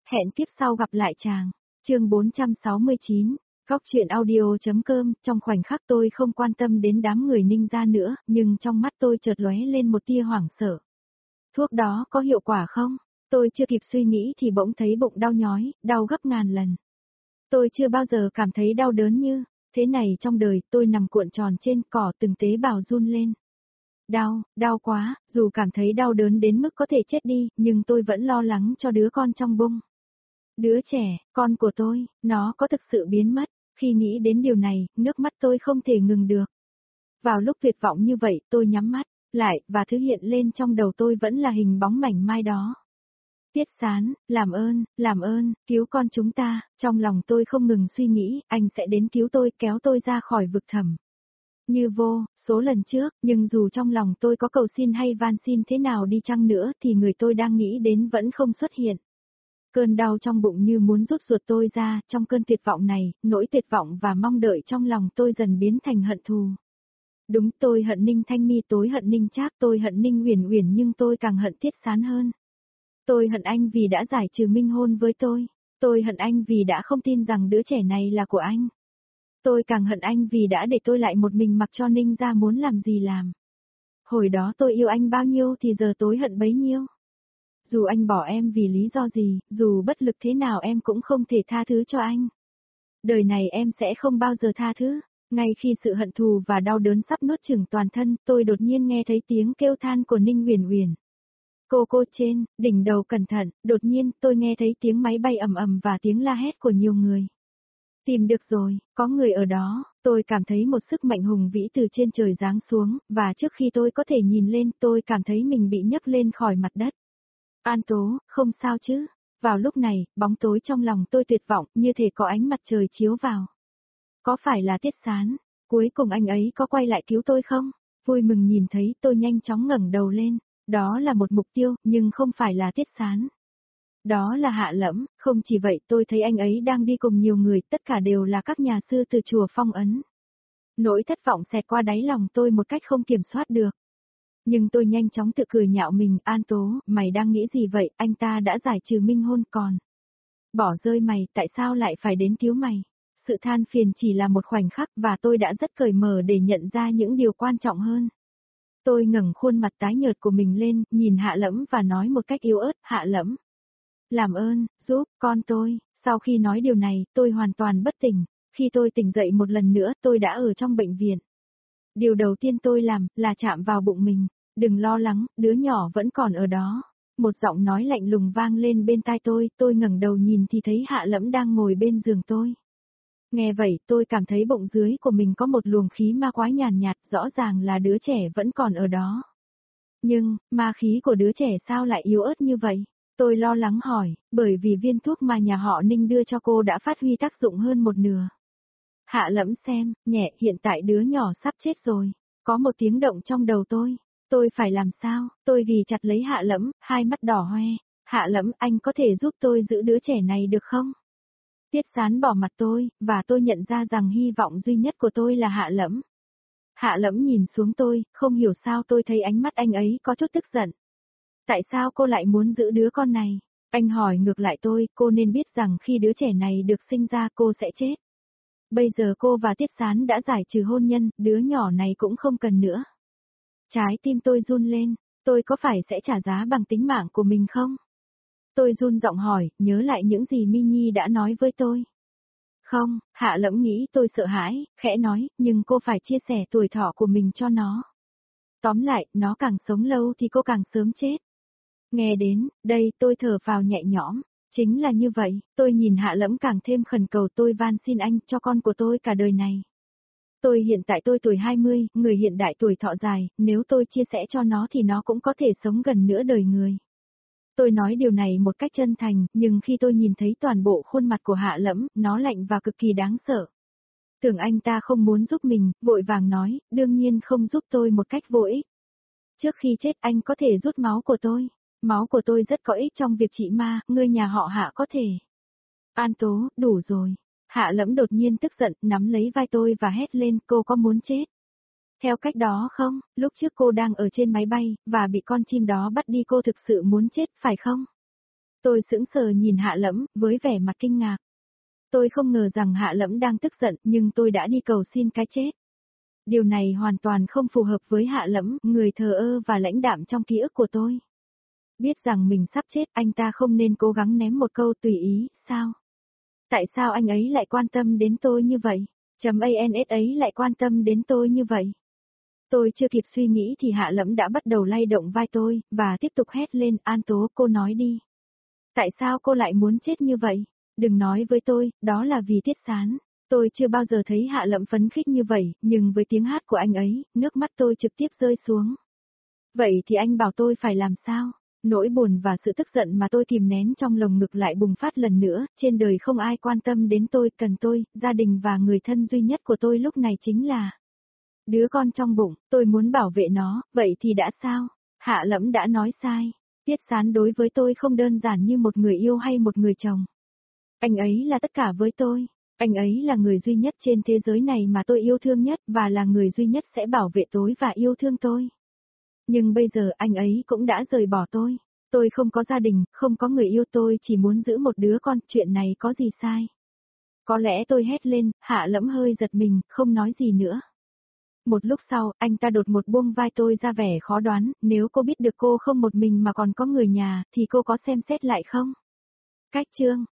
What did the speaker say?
Hẹn tiếp sau gặp lại chàng. Chương 469, Góc truyện audio.com. Trong khoảnh khắc tôi không quan tâm đến đám người Ninh gia nữa, nhưng trong mắt tôi chợt lóe lên một tia hoảng sợ. Thuốc đó có hiệu quả không? Tôi chưa kịp suy nghĩ thì bỗng thấy bụng đau nhói, đau gấp ngàn lần. Tôi chưa bao giờ cảm thấy đau đớn như thế này trong đời. Tôi nằm cuộn tròn trên cỏ, từng tế bào run lên. Đau quá, dù cảm thấy đau đớn đến mức có thể chết đi, nhưng tôi vẫn lo lắng cho đứa con trong bụng. Đứa trẻ, con của tôi, nó có thực sự biến mất. Khi nghĩ đến điều này, nước mắt tôi không thể ngừng được. Vào lúc tuyệt vọng như vậy, tôi nhắm mắt lại, và thứ hiện lên trong đầu tôi vẫn là hình bóng mảnh mai đó. Tiết Sán, làm ơn, cứu con chúng ta. Trong lòng tôi không ngừng suy nghĩ, anh sẽ đến cứu tôi, kéo tôi ra khỏi vực thẳm. Như vô số lần trước, nhưng dù trong lòng tôi có cầu xin hay van xin thế nào đi chăng nữa thì người tôi đang nghĩ đến vẫn không xuất hiện. Cơn đau trong bụng như muốn rút ruột tôi ra. Trong cơn tuyệt vọng này, nỗi tuyệt vọng và mong đợi trong lòng tôi dần biến thành hận thù. Đúng, tôi hận Ninh Thanh Mi, tôi hận Ninh Trác, tôi hận Ninh Uyển Uyển, nhưng tôi càng hận Tiết Sán hơn. Tôi hận anh vì đã giải trừ minh hôn với tôi. Tôi hận anh vì đã không tin rằng đứa trẻ này là của anh. Tôi càng hận anh vì đã để tôi lại một mình mặc cho Ninh gia muốn làm gì làm. Hồi đó tôi yêu anh bao nhiêu thì giờ tôi hận bấy nhiêu. Dù anh bỏ em vì lý do gì, dù bất lực thế nào em cũng không thể tha thứ cho anh. Đời này em sẽ không bao giờ tha thứ. Ngay khi sự hận thù và đau đớn sắp nuốt chửng toàn thân, tôi đột nhiên nghe thấy tiếng kêu than của Ninh Uyển Uyển. Cô trên, đỉnh đầu cẩn thận. Đột nhiên tôi nghe thấy tiếng máy bay ầm ầm và tiếng la hét của nhiều người. Tìm được rồi, có người ở đó. Tôi cảm thấy một sức mạnh hùng vĩ từ trên trời giáng xuống, và trước khi tôi có thể nhìn lên, tôi cảm thấy mình bị nhấc lên khỏi mặt đất. An Tố, không sao chứ? Vào lúc này, bóng tối trong lòng tôi tuyệt vọng, như thể có ánh mặt trời chiếu vào. Có phải là Tiết Sán? Cuối cùng anh ấy có quay lại cứu tôi không? Vui mừng nhìn thấy, tôi nhanh chóng ngẩng đầu lên. Đó là một mục tiêu, nhưng không phải là Tiết Sán. Đó là Hạ Lẫm. Không chỉ vậy, tôi thấy anh ấy đang đi cùng nhiều người, tất cả đều là các nhà sư từ chùa Phong Ấn. Nỗi thất vọng xẹt qua đáy lòng tôi một cách không kiểm soát được. Nhưng tôi nhanh chóng tự cười nhạo mình. An Tố, mày đang nghĩ gì vậy? Anh ta đã giải trừ minh hôn còn bỏ rơi mày, tại sao lại phải đến cứu mày? Sự than phiền chỉ là một khoảnh khắc, và tôi đã rất cởi mở để nhận ra những điều quan trọng hơn. Tôi ngẩng khuôn mặt tái nhợt của mình lên, nhìn Hạ Lẫm và nói một cách yếu ớt, Hạ Lẫm, làm ơn, giúp con tôi. Sau khi nói điều này, tôi hoàn toàn bất tỉnh. Khi tôi tỉnh dậy một lần nữa, tôi đã ở trong bệnh viện. Điều đầu tiên tôi làm là chạm vào bụng mình. Đừng lo lắng, đứa nhỏ vẫn còn ở đó. Một giọng nói lạnh lùng vang lên bên tai tôi ngẩng đầu nhìn thì thấy Hạ Lẫm đang ngồi bên giường tôi. Nghe vậy, tôi cảm thấy bụng dưới của mình có một luồng khí ma quái nhàn nhạt, rõ ràng là đứa trẻ vẫn còn ở đó. Nhưng, ma khí của đứa trẻ sao lại yếu ớt như vậy? Tôi lo lắng hỏi, bởi vì viên thuốc mà nhà họ Ninh đưa cho cô đã phát huy tác dụng hơn một nửa. Hạ Lẫm xem, nhẹ, hiện tại đứa nhỏ sắp chết rồi. Có một tiếng động trong đầu tôi phải làm sao? Tôi ghì chặt lấy Hạ Lẫm, hai mắt đỏ hoe. Hạ Lẫm, anh có thể giúp tôi giữ đứa trẻ này được không? Tiết Sán bỏ mặt tôi, và tôi nhận ra rằng hy vọng duy nhất của tôi là Hạ Lẫm. Hạ Lẫm nhìn xuống tôi, không hiểu sao tôi thấy ánh mắt anh ấy có chút tức giận. Tại sao cô lại muốn giữ đứa con này? Anh hỏi ngược lại tôi, cô nên biết rằng khi đứa trẻ này được sinh ra cô sẽ chết. Bây giờ cô và Tiết Sán đã giải trừ hôn nhân, đứa nhỏ này cũng không cần nữa. Trái tim tôi run lên, tôi có phải sẽ trả giá bằng tính mạng của mình không? Tôi run giọng hỏi, nhớ lại những gì Minnie đã nói với tôi. Không, Hạ Lẫm nghĩ tôi sợ hãi, khẽ nói, nhưng cô phải chia sẻ tuổi thọ của mình cho nó. Tóm lại, nó càng sống lâu thì cô càng sớm chết. Nghe đến, đây tôi thở phào nhẹ nhõm. Chính là như vậy, tôi nhìn Hạ Lẫm càng thêm khẩn cầu, tôi van xin anh cho con của tôi cả đời này. Tôi hiện tại tôi tuổi 20, người hiện đại tuổi thọ dài, nếu tôi chia sẻ cho nó thì nó cũng có thể sống gần nửa đời người. Tôi nói điều này một cách chân thành, nhưng khi tôi nhìn thấy toàn bộ khuôn mặt của Hạ Lẫm, nó lạnh và cực kỳ đáng sợ. Tưởng anh ta không muốn giúp mình, vội vàng nói, đương nhiên không giúp tôi một cách vô ích. Trước khi chết anh có thể rút máu của tôi. Máu của tôi rất có ích trong việc trị ma, người nhà họ Hạ có thể. An Tố, đủ rồi. Hạ Lẫm đột nhiên tức giận, nắm lấy vai tôi và hét lên, cô có muốn chết? Theo cách đó không? Lúc trước cô đang ở trên máy bay, và bị con chim đó bắt đi, cô thực sự muốn chết, phải không? Tôi sững sờ nhìn Hạ Lẫm, với vẻ mặt kinh ngạc. Tôi không ngờ rằng Hạ Lẫm đang tức giận, nhưng tôi đã đi cầu xin cái chết. Điều này hoàn toàn không phù hợp với Hạ Lẫm, người thờ ơ và lãnh đạm trong ký ức của tôi. Biết rằng mình sắp chết, anh ta không nên cố gắng ném một câu tùy ý, sao? Tại sao anh ấy lại quan tâm đến tôi như vậy? ANS ấy lại quan tâm đến tôi như vậy? Tôi chưa kịp suy nghĩ thì Hạ Lẫm đã bắt đầu lay động vai tôi, và tiếp tục hét lên, An Tố, cô nói đi. Tại sao cô lại muốn chết như vậy? Đừng nói với tôi, đó là vì Tiết Sán. Tôi chưa bao giờ thấy Hạ Lẫm phấn khích như vậy, nhưng với tiếng hát của anh ấy, nước mắt tôi trực tiếp rơi xuống. Vậy thì anh bảo tôi phải làm sao? Nỗi buồn và sự tức giận mà tôi kìm nén trong lồng ngực lại bùng phát lần nữa, trên đời không ai quan tâm đến tôi, cần tôi, gia đình và người thân duy nhất của tôi lúc này chính là đứa con trong bụng, tôi muốn bảo vệ nó, vậy thì đã sao? Hạ Lẫm đã nói sai. Tiết Sán đối với tôi không đơn giản như một người yêu hay một người chồng. Anh ấy là tất cả với tôi. Anh ấy là người duy nhất trên thế giới này mà tôi yêu thương nhất và là người duy nhất sẽ bảo vệ tôi và yêu thương tôi. Nhưng bây giờ anh ấy cũng đã rời bỏ tôi. Tôi không có gia đình, không có người yêu, tôi chỉ muốn giữ một đứa con, chuyện này có gì sai? Có lẽ tôi hét lên, Hạ Lẫm hơi giật mình, không nói gì nữa. Một lúc sau, anh ta đột một buông vai tôi ra vẻ khó đoán, nếu cô biết được cô không một mình mà còn có người nhà, thì cô có xem xét lại không? Cách chương